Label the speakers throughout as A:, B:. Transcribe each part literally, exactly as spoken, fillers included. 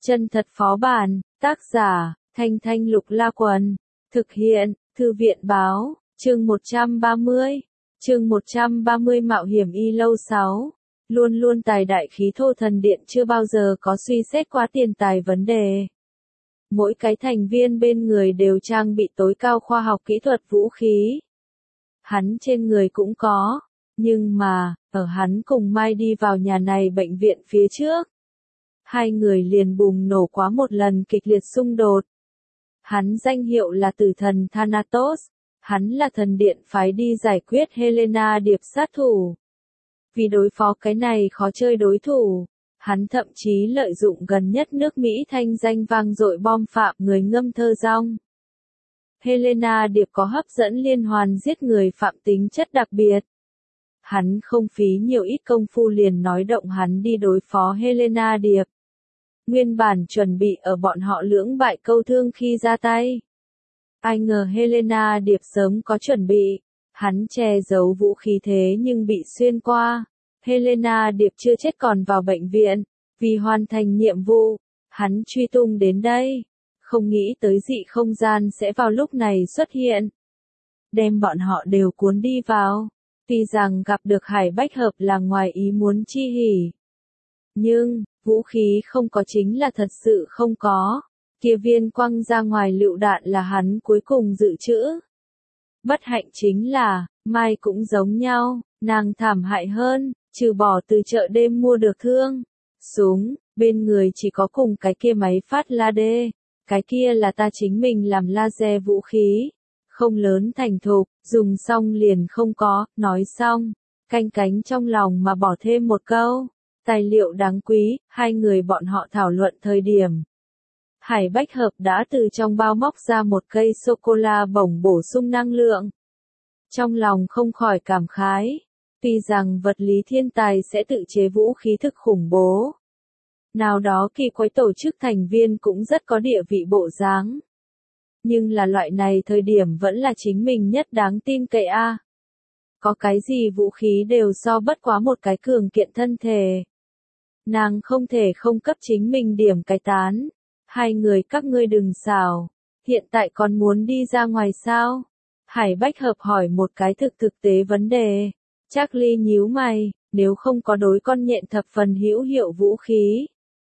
A: Chân thật phó bản, tác giả, Thanh Thanh Lục La Quần, thực hiện, Thư viện báo, chương một trăm ba mươi, chương một trăm ba mươi Mạo hiểm y lâu sáu, luôn luôn tài đại khí thô thần điện chưa bao giờ có suy xét quá tiền tài vấn đề. Mỗi cái thành viên bên người đều trang bị tối cao khoa học kỹ thuật vũ khí. Hắn trên người cũng có, nhưng mà, ở hắn cùng Mai đi vào nhà này bệnh viện phía trước. Hai người liền bùng nổ quá một lần kịch liệt xung đột. Hắn danh hiệu là tử thần Thanatos, hắn là thần điện phái đi giải quyết Helena điệp sát thủ. Vì đối phó cái này khó chơi đối thủ, hắn thậm chí lợi dụng gần nhất nước Mỹ thanh danh vang dội bom phạm người ngâm thơ rong. Helena điệp có hấp dẫn liên hoàn giết người phạm tính chất đặc biệt. Hắn không phí nhiều ít công phu liền nói động hắn đi đối phó Helena điệp. Nguyên bản chuẩn bị ở bọn họ lưỡng bại câu thương khi ra tay. Ai ngờ Helena điệp sớm có chuẩn bị. Hắn che giấu vũ khí thế nhưng bị xuyên qua. Helena điệp chưa chết còn vào bệnh viện. Vì hoàn thành nhiệm vụ, hắn truy tung đến đây. Không nghĩ tới dị không gian sẽ vào lúc này xuất hiện. Đem bọn họ đều cuốn đi vào. Tuy rằng gặp được Hải Bách Hợp là ngoài ý muốn chi hỉ. Nhưng, vũ khí không có chính là thật sự không có. Kia viên quăng ra ngoài lựu đạn là hắn cuối cùng dự trữ. Bất hạnh chính là, Mai cũng giống nhau, nàng thảm hại hơn, trừ bỏ từ chợ đêm mua được thương. Súng, bên người chỉ có cùng cái kia máy phát laser. Cái kia là ta chính mình làm laser vũ khí. Không lớn thành thục, dùng xong liền không có, nói xong. Canh cánh trong lòng mà bỏ thêm một câu. Tài liệu đáng quý, hai người bọn họ thảo luận thời điểm. Hải Bách Hợp đã từ trong bao móc ra một cây sô-cô-la bổng bổ sung năng lượng. Trong lòng không khỏi cảm khái. Tuy rằng vật lý thiên tài sẽ tự chế vũ khí thực khủng bố. Nào đó kỳ quái tổ chức thành viên cũng rất có địa vị bộ dáng. Nhưng là loại này thời điểm vẫn là chính mình nhất đáng tin cậy a. À. Có cái gì vũ khí đều so bất quá một cái cường kiện thân thể. Nàng không thể không cấp chính mình điểm cái tán. Hai người các ngươi đừng xào. Hiện tại còn muốn đi ra ngoài sao? Hải Bách Hợp hỏi một cái thực thực tế vấn đề. Charlie nhíu mày, nếu không có đối con nhện thập phần hữu hiệu vũ khí.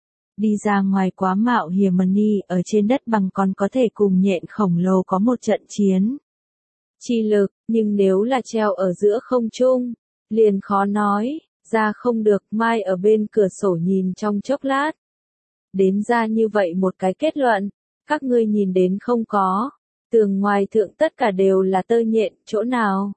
A: Đi ra ngoài quá mạo hiểm Mani ở trên đất bằng còn có thể cùng nhện khổng lồ có một trận chiến. Chi lực, nhưng nếu là treo ở giữa không trung, liền khó nói, ra không được. Mai ở bên cửa sổ nhìn trong chốc lát. Đến ra như vậy một cái kết luận, các ngươi nhìn đến không có, tường ngoài thượng tất cả đều là tơ nhện, chỗ nào?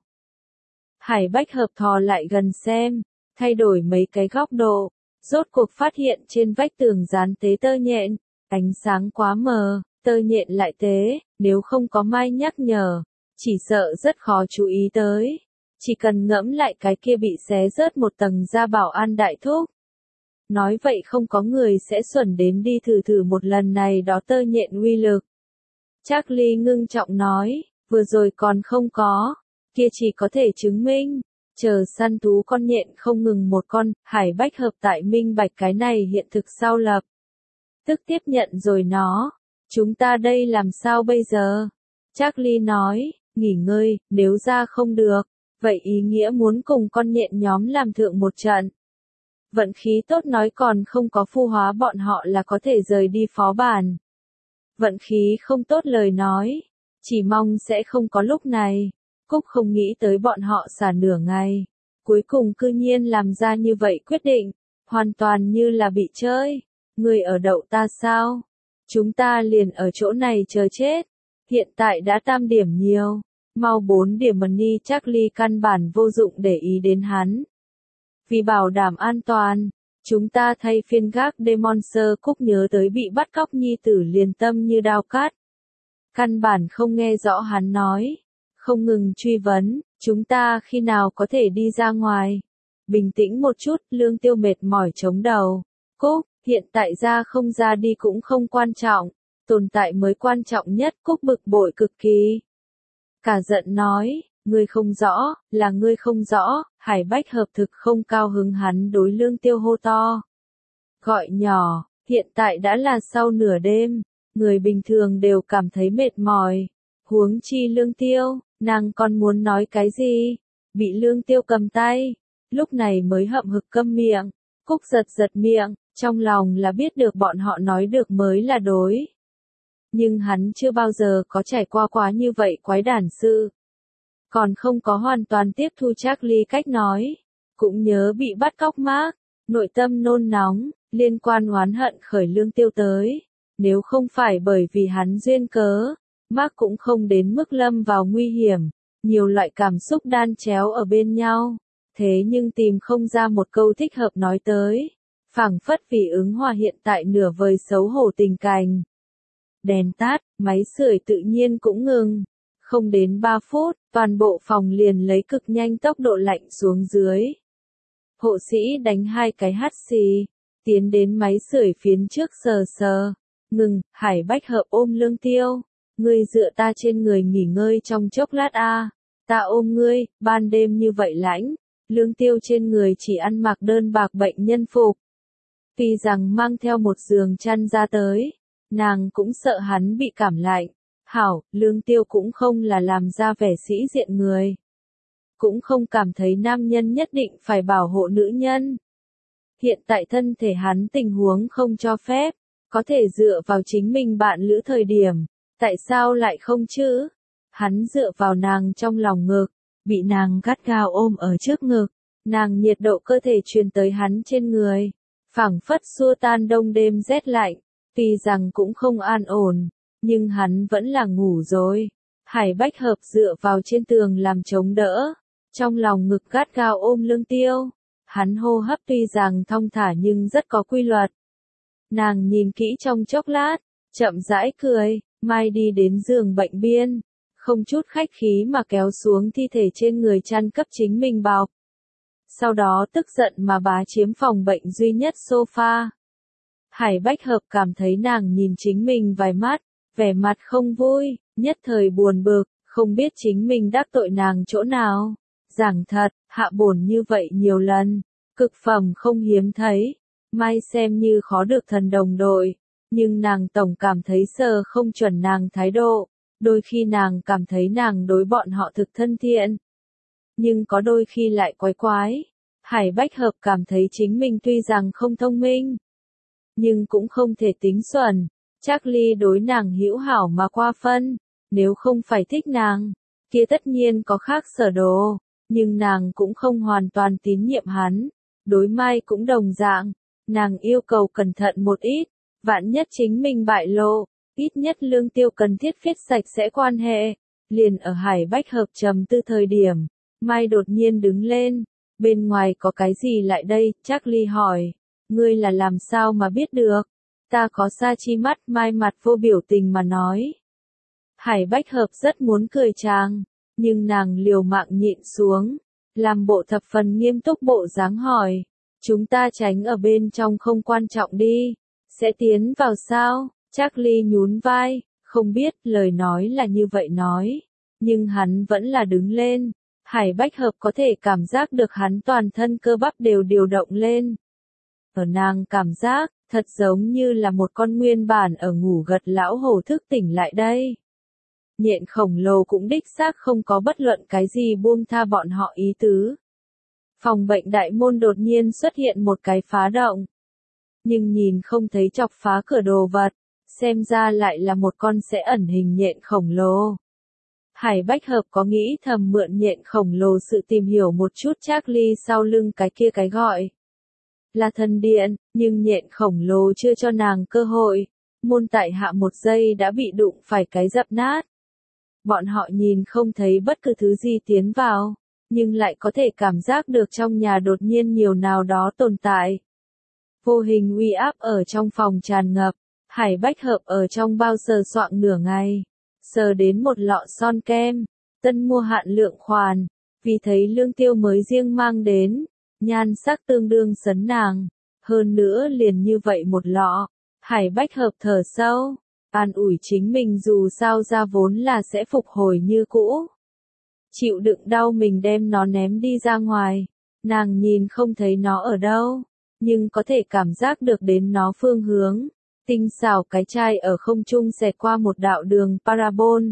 A: Hải Bách Hợp thò lại gần xem, thay đổi mấy cái góc độ. Rốt cuộc phát hiện trên vách tường dán tế tơ nhện, ánh sáng quá mờ, tơ nhện lại tế, nếu không có Mai nhắc nhở, chỉ sợ rất khó chú ý tới. Chỉ cần ngẫm lại cái kia bị xé rớt một tầng ra bảo an đại thúc. Nói vậy không có người sẽ xuẩn đến đi thử thử một lần này đó tơ nhện uy lực. Charlie ngưng trọng nói, vừa rồi còn không có, kia chỉ có thể chứng minh. Chờ săn thú con nhện không ngừng một con, Hải Bách Hợp tại minh bạch cái này hiện thực sau lập. Tức tiếp nhận rồi nó. Chúng ta đây làm sao bây giờ? Charlie nói, nghỉ ngơi, nếu ra không được, vậy ý nghĩa muốn cùng con nhện nhóm làm thượng một trận. Vận khí tốt nói còn không có phu hóa bọn họ là có thể rời đi phó bản. Vận khí không tốt lời nói, chỉ mong sẽ không có lúc này. Cúc không nghĩ tới bọn họ xả nửa ngày. Cuối cùng cư nhiên làm ra như vậy quyết định. Hoàn toàn như là bị chơi. Người ở đậu ta sao? Chúng ta liền ở chỗ này chờ chết. Hiện tại đã tam điểm nhiều. Mau bốn điểm Mani. Charlie căn bản vô dụng để ý đến hắn. Vì bảo đảm an toàn, chúng ta thay phiên gác đêm. Monster Cúc nhớ tới bị bắt cóc nhi tử liền tâm như đao cắt. Căn bản không nghe rõ hắn nói. Không ngừng truy vấn, chúng ta khi nào có thể đi ra ngoài. Bình tĩnh một chút, Lương Tiêu mệt mỏi chống đầu. Cúc, hiện tại ra không ra đi cũng không quan trọng. Tồn tại mới quan trọng nhất. Cúc bực bội cực kỳ. Cả giận nói, ngươi không rõ, là ngươi không rõ. Hải Bách Hợp thực không cao hứng hắn đối Lương Tiêu hô to. Gọi nhỏ, Hiện tại đã là sau nửa đêm, người bình thường đều cảm thấy mệt mỏi. Huống chi Lương Tiêu, nàng còn muốn nói cái gì? Bị Lương Tiêu cầm tay, lúc này mới hậm hực câm miệng. Cúc giật giật miệng, trong lòng là biết được bọn họ nói được mới là đối. Nhưng hắn chưa bao giờ có trải qua quá như vậy quái đản sự. Còn không có hoàn toàn tiếp thu Charlie cách nói. Cũng nhớ bị bắt cóc Mark, nội tâm nôn nóng, liên quan oán hận khởi Lương Tiêu tới. Nếu không phải bởi vì hắn duyên cớ, Mark cũng không đến mức lâm vào nguy hiểm. Nhiều loại cảm xúc đan chéo ở bên nhau. Thế nhưng tìm không ra một câu thích hợp nói tới. Phảng phất vì ứng hòa hiện tại nửa vời xấu hổ tình cảnh. Đèn tắt, máy sưởi tự nhiên cũng ngừng. Không đến ba phút, toàn bộ phòng liền lấy cực nhanh tốc độ lạnh xuống dưới. Hộ sĩ đánh hai cái hắt xì, tiến đến máy sưởi phiến trước sờ sờ. Ngừng, Hải Bách Hợp ôm Lương Tiêu. Ngươi dựa ta trên người nghỉ ngơi trong chốc lát a. Ta ôm ngươi, ban đêm như vậy lãnh. Lương Tiêu trên người chỉ ăn mặc đơn bạc bệnh nhân phục. Tuy rằng mang theo một giường chăn ra tới, nàng cũng sợ hắn bị cảm lạnh. Hảo, Lương Tiêu cũng không là làm ra vẻ sĩ diện người. Cũng không cảm thấy nam nhân nhất định phải bảo hộ nữ nhân. Hiện tại thân thể hắn tình huống không cho phép, có thể dựa vào chính mình bạn lữ thời điểm, tại sao lại không chứ? Hắn dựa vào nàng trong lòng ngực, bị nàng gắt gao ôm ở trước ngực, nàng nhiệt độ cơ thể truyền tới hắn trên người, phảng phất xua tan đông đêm rét lạnh, tuy rằng cũng không an ổn, nhưng hắn vẫn là ngủ rồi. Hải Bách Hợp dựa vào trên tường làm chống đỡ, trong lòng ngực gắt gao ôm Lương Tiêu, hắn hô hấp tuy rằng thong thả nhưng rất có quy luật. Nàng nhìn kỹ trong chốc lát, chậm rãi cười, mai đi đến giường bệnh biên, không chút khách khí mà kéo xuống thi thể trên người chăn cấp chính mình bọc. Sau đó tức giận mà bá chiếm phòng bệnh duy nhất sofa. Hải Bách Hợp cảm thấy nàng nhìn chính mình vài mắt, vẻ mặt không vui, nhất thời buồn bực, không biết chính mình đắc tội nàng chỗ nào. Giảng thật, hạ bổn như vậy nhiều lần, cực phẩm không hiếm thấy, mai xem như khó được thần đồng đội, nhưng nàng tổng cảm thấy sờ không chuẩn nàng thái độ, đôi khi nàng cảm thấy nàng đối bọn họ thực thân thiện, nhưng có đôi khi lại quái quái. Hải Bách Hợp cảm thấy chính mình tuy rằng không thông minh, nhưng cũng không thể tính xuẩn. Charlie đối nàng hữu hảo mà qua phân, nếu không phải thích nàng, kia tất nhiên có khác sở đồ, nhưng nàng cũng không hoàn toàn tín nhiệm hắn. Đối Mai cũng đồng dạng, nàng yêu cầu cẩn thận một ít, vạn nhất chính mình bại lộ, ít nhất Lương Tiêu cần thiết viết sạch sẽ quan hệ. Liền ở Hải Bách Hợp trầm tư thời điểm, Mai đột nhiên đứng lên, bên ngoài có cái gì lại đây? Charlie hỏi, ngươi là làm sao mà biết được? Ta có sa chi mắt, Mai mặt vô biểu tình mà nói. Hải Bách Hợp rất muốn cười chàng, nhưng nàng liều mạng nhịn xuống, làm bộ thập phần nghiêm túc bộ dáng hỏi, chúng ta tránh ở bên trong không quan trọng đi, sẽ tiến vào sao? Charlie nhún vai, không biết, lời nói là như vậy nói, nhưng hắn vẫn là đứng lên. Hải Bách Hợp có thể cảm giác được hắn toàn thân cơ bắp đều điều động lên. Ở nàng cảm giác, thật giống như là một con nguyên bản ở ngủ gật lão hổ thức tỉnh lại đây. Nhện khổng lồ cũng đích xác không có bất luận cái gì buông tha bọn họ ý tứ. Phòng bệnh đại môn đột nhiên xuất hiện một cái phá động. Nhưng nhìn không thấy chọc phá cửa đồ vật, xem ra lại là một con sẽ ẩn hình nhện khổng lồ. Hải Bách Hợp có nghĩ thầm mượn nhện khổng lồ sự tìm hiểu một chút Charlie sau lưng cái kia cái gọi là thần điện, nhưng nhện khổng lồ chưa cho nàng cơ hội, môn tại hạ một giây đã bị đụng phải cái dập nát. Bọn họ nhìn không thấy bất cứ thứ gì tiến vào, nhưng lại có thể cảm giác được trong nhà đột nhiên nhiều nào đó tồn tại. Vô hình uy áp ở trong phòng tràn ngập, Hải Bách Hợp ở trong bao sờ soạng nửa ngày, sờ đến một lọ son kem, tân mua hạn lượng khoản, vì thấy Lương Tiêu mới riêng mang đến, nhan sắc tương đương sấn nàng, hơn nữa liền như vậy một lọ. Hải Bách Hợp thở sâu, an ủi chính mình dù sao ra vốn là sẽ phục hồi như cũ. Chịu đựng đau mình đem nó ném đi ra ngoài, nàng nhìn không thấy nó ở đâu, nhưng có thể cảm giác được đến nó phương hướng. Tinh xảo cái chai ở không trung xẹt qua một đạo đường parabol.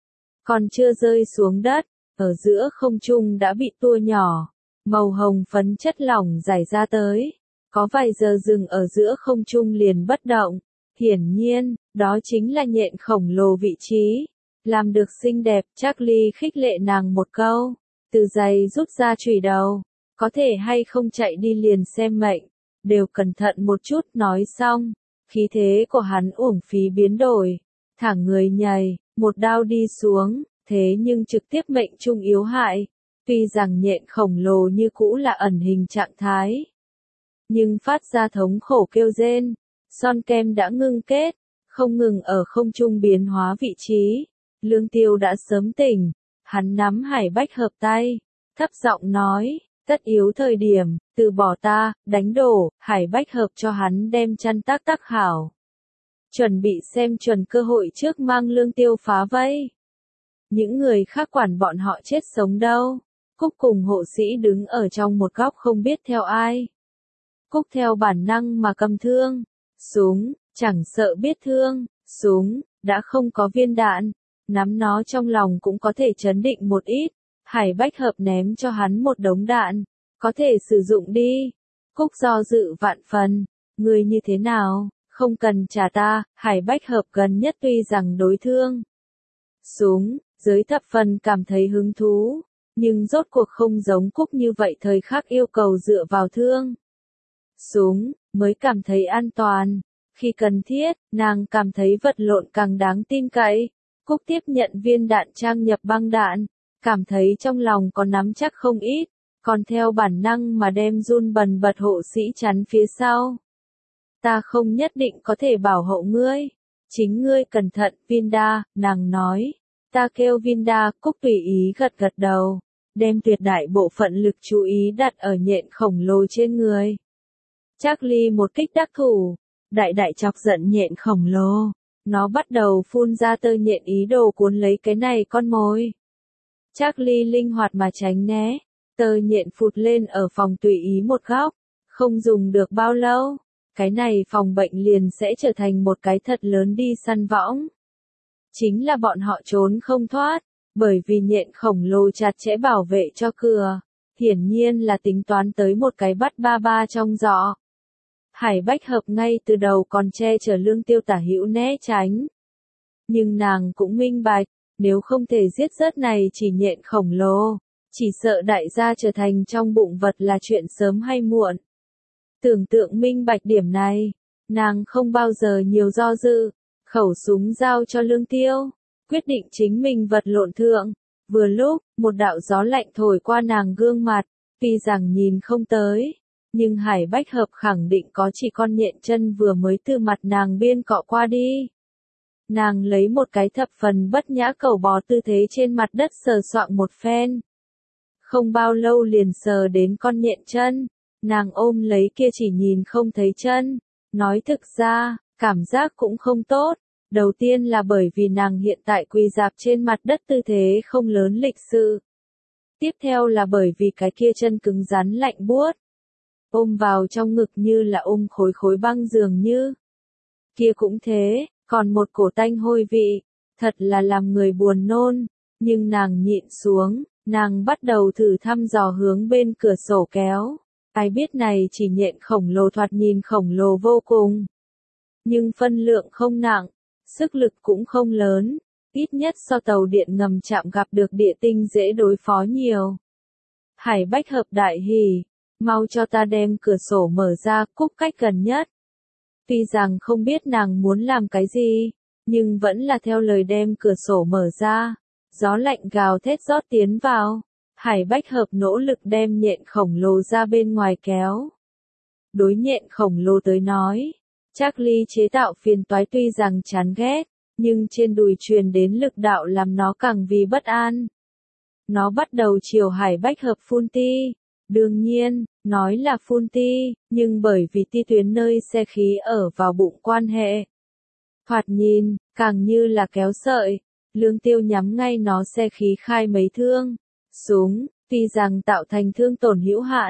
A: Còn chưa rơi xuống đất, ở giữa không trung đã bị tua nhỏ, màu hồng phấn chất lỏng rải ra tới. Có vài giờ dừng ở giữa không trung liền bất động. Hiển nhiên, đó chính là nhện khổng lồ vị trí. Làm được xinh đẹp, Charlie khích lệ nàng một câu. Từ giày rút ra chùy đầu. Có thể hay không chạy đi liền xem mệnh. Đều cẩn thận một chút, nói xong. Khí thế của hắn uổng phí biến đổi. Thẳng người nhảy, một đao đi xuống, thế nhưng trực tiếp mệnh trung yếu hại. Tuy rằng nhện khổng lồ như cũ là ẩn hình trạng thái, nhưng phát ra thống khổ kêu rên. Son kem đã ngưng kết, không ngừng ở không trung biến hóa vị trí. Lương Tiêu đã sớm tỉnh, hắn nắm Hải Bách Hợp tay, thấp giọng nói, tất yếu thời điểm, từ bỏ ta, đánh đổ. Hải Bách Hợp cho hắn đem chăn tác tác hảo. Chuẩn bị xem chuẩn cơ hội trước mang Lương Tiêu phá vây. Những người khác quản bọn họ chết sống đâu. Cúc cùng hộ sĩ đứng ở trong một góc không biết theo ai. Cúc theo bản năng mà cầm thương. Súng, chẳng sợ biết thương, súng, đã không có viên đạn. Nắm nó trong lòng cũng có thể chấn định một ít. Hải Bách Hợp ném cho hắn một đống đạn. Có thể sử dụng đi. Cúc do dự vạn phần. Người như thế nào, không cần trả ta. Hải Bách Hợp gần nhất tuy rằng đối thương súng, giới thập phần cảm thấy hứng thú. Nhưng rốt cuộc không giống Cúc như vậy thời khắc yêu cầu dựa vào thương súng, mới cảm thấy an toàn. Khi cần thiết, nàng cảm thấy vật lộn càng đáng tin cậy. Cúc tiếp nhận viên đạn trang nhập băng đạn, cảm thấy trong lòng có nắm chắc không ít, còn theo bản năng mà đem run bần bật hộ sĩ chắn phía sau. Ta không nhất định có thể bảo hộ ngươi, chính ngươi cẩn thận, Vinda, nàng nói. Ta kêu Vinda, Cúc tùy ý gật gật đầu, đem tuyệt đại bộ phận lực chú ý đặt ở nhện khổng lồ trên người. Charlie một kích đắc thủ, đại đại chọc giận nhện khổng lồ. Nó bắt đầu phun ra tơ nhện ý đồ cuốn lấy cái này con mồi. Charlie linh hoạt mà tránh né, tơ nhện phụt lên ở phòng tùy ý một góc. Không dùng được bao lâu, cái này phòng bệnh liền sẽ trở thành một cái thật lớn đi săn võng. Chính là bọn họ trốn không thoát, bởi vì nhện khổng lồ chặt chẽ bảo vệ cho cửa. Hiển nhiên là tính toán tới một cái bắt ba ba trong giỏ. Hải Bách Hợp ngay từ đầu còn che chở Lương Tiêu tả hữu né tránh. Nhưng nàng cũng minh bạch, nếu không thể giết rớt này chỉ nhện khổng lồ, chỉ sợ đại gia trở thành trong bụng vật là chuyện sớm hay muộn. Tưởng tượng minh bạch điểm này, nàng không bao giờ nhiều do dự, khẩu súng giao cho Lương Tiêu, quyết định chính mình vật lộn thượng. Vừa lúc, một đạo gió lạnh thổi qua nàng gương mặt, tuy rằng nhìn không tới. Nhưng Hải Bách Hợp khẳng định có chỉ con nhện chân vừa mới từ mặt nàng biên cọ qua đi. Nàng lấy một cái thập phần bất nhã cẩu bò tư thế trên mặt đất sờ soạng một phen. Không bao lâu liền sờ đến con nhện chân. Nàng ôm lấy kia chỉ nhìn không thấy chân. Nói thực ra, cảm giác cũng không tốt. Đầu tiên là bởi vì nàng hiện tại quỳ dạp trên mặt đất tư thế không lớn lịch sự. Tiếp theo là bởi vì cái kia chân cứng rắn lạnh buốt. Ôm vào trong ngực như là ôm khối khối băng dường như. Kia cũng thế, còn một cổ tanh hôi vị, thật là làm người buồn nôn, nhưng nàng nhịn xuống, nàng bắt đầu thử thăm dò hướng bên cửa sổ kéo. Ai biết này chỉ nhện khổng lồ thoạt nhìn khổng lồ vô cùng. Nhưng phân lượng không nặng, sức lực cũng không lớn, ít nhất so tàu điện ngầm chạm gặp được địa tinh dễ đối phó nhiều. Hải Bách Hợp đại hỉ. Mau cho ta đem cửa sổ mở ra, Cúc cách gần nhất. Tuy rằng không biết nàng muốn làm cái gì, nhưng vẫn là theo lời đem cửa sổ mở ra. Gió lạnh gào thét rót tiến vào. Hải Bách Hợp nỗ lực đem nhện khổng lồ ra bên ngoài kéo. Đối nhện khổng lồ tới nói, Charlie chế tạo phiền toái tuy rằng chán ghét, nhưng trên đùi truyền đến lực đạo làm nó càng vì bất an. Nó bắt đầu chiều Hải Bách Hợp phun ti. Đương nhiên, nói là phun ti, nhưng bởi vì ti tuyến nơi xe khí ở vào bụng quan hệ. Thoạt nhìn, càng như là kéo sợi. Lương Tiêu nhắm ngay nó xe khí khai mấy thương. Súng, tuy rằng tạo thành thương tổn hữu hạn,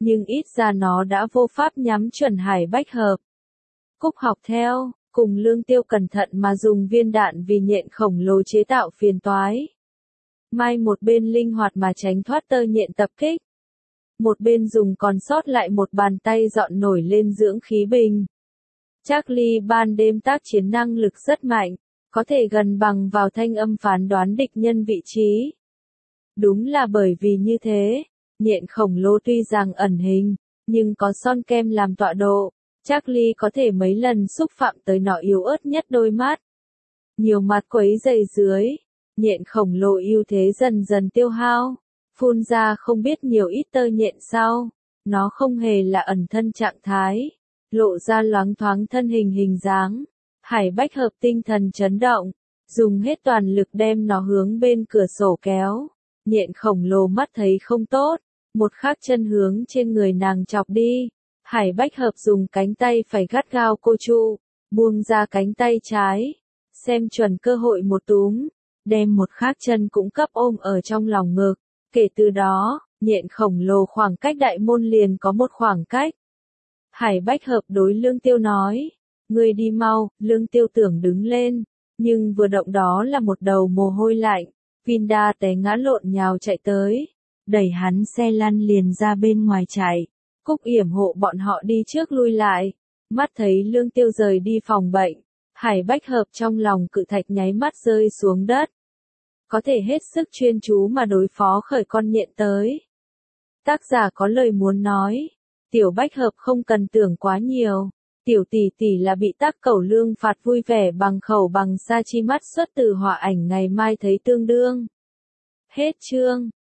A: nhưng ít ra nó đã vô pháp nhắm chuẩn Hải Bách Hợp. Cúc học theo, cùng Lương Tiêu cẩn thận mà dùng viên đạn vì nhện khổng lồ chế tạo phiền toái. Mai một bên linh hoạt mà tránh thoát tơ nhện tập kích. Một bên dùng còn sót lại một bàn tay dọn nổi lên dưỡng khí bình. Charlie ban đêm tác chiến năng lực rất mạnh, có thể gần bằng vào thanh âm phán đoán địch nhân vị trí. Đúng là bởi vì như thế, nhện khổng lồ tuy rằng ẩn hình, nhưng có son kem làm tọa độ, Charlie có thể mấy lần xúc phạm tới nó yếu ớt nhất đôi mắt. Nhiều mặt quấy dày dưới, nhện khổng lồ ưu thế dần dần tiêu hao, phun ra không biết nhiều ít tơ nhện sau, nó không hề là ẩn thân trạng thái, lộ ra loáng thoáng thân hình hình dáng. Hải Bách Hợp tinh thần chấn động, dùng hết toàn lực đem nó hướng bên cửa sổ kéo. Nhện khổng lồ mắt thấy không tốt, một khắc chân hướng trên người nàng chọc đi. Hải Bách Hợp dùng cánh tay phải gắt gao cô trụ, buông ra cánh tay trái, xem chuẩn cơ hội một túm, đem một khắc chân cũng cấp ôm ở trong lòng ngực. Kể từ đó, nhện khổng lồ khoảng cách đại môn liền có một khoảng cách. Hải Bách Hợp đối Lương Tiêu nói, ngươi đi mau. Lương Tiêu tưởng đứng lên, nhưng vừa động đó là một đầu mồ hôi lạnh. Vinda té ngã lộn nhào chạy tới, đẩy hắn xe lăn liền ra bên ngoài chạy. Cúc yểm hộ bọn họ đi trước lui lại, mắt thấy Lương Tiêu rời đi phòng bệnh. Hải Bách Hợp trong lòng cự thạch nháy mắt rơi xuống đất. Có thể hết sức chuyên chú mà đối phó khởi con nhện tới. Tác giả có lời muốn nói, Tiểu Bách Hợp không cần tưởng quá nhiều. Tiểu tỷ tỷ là bị Tác Cẩu Lương phạt vui vẻ bằng khẩu bằng sa chi mắt xuất từ họa ảnh ngày mai thấy tương đương. Hết chương.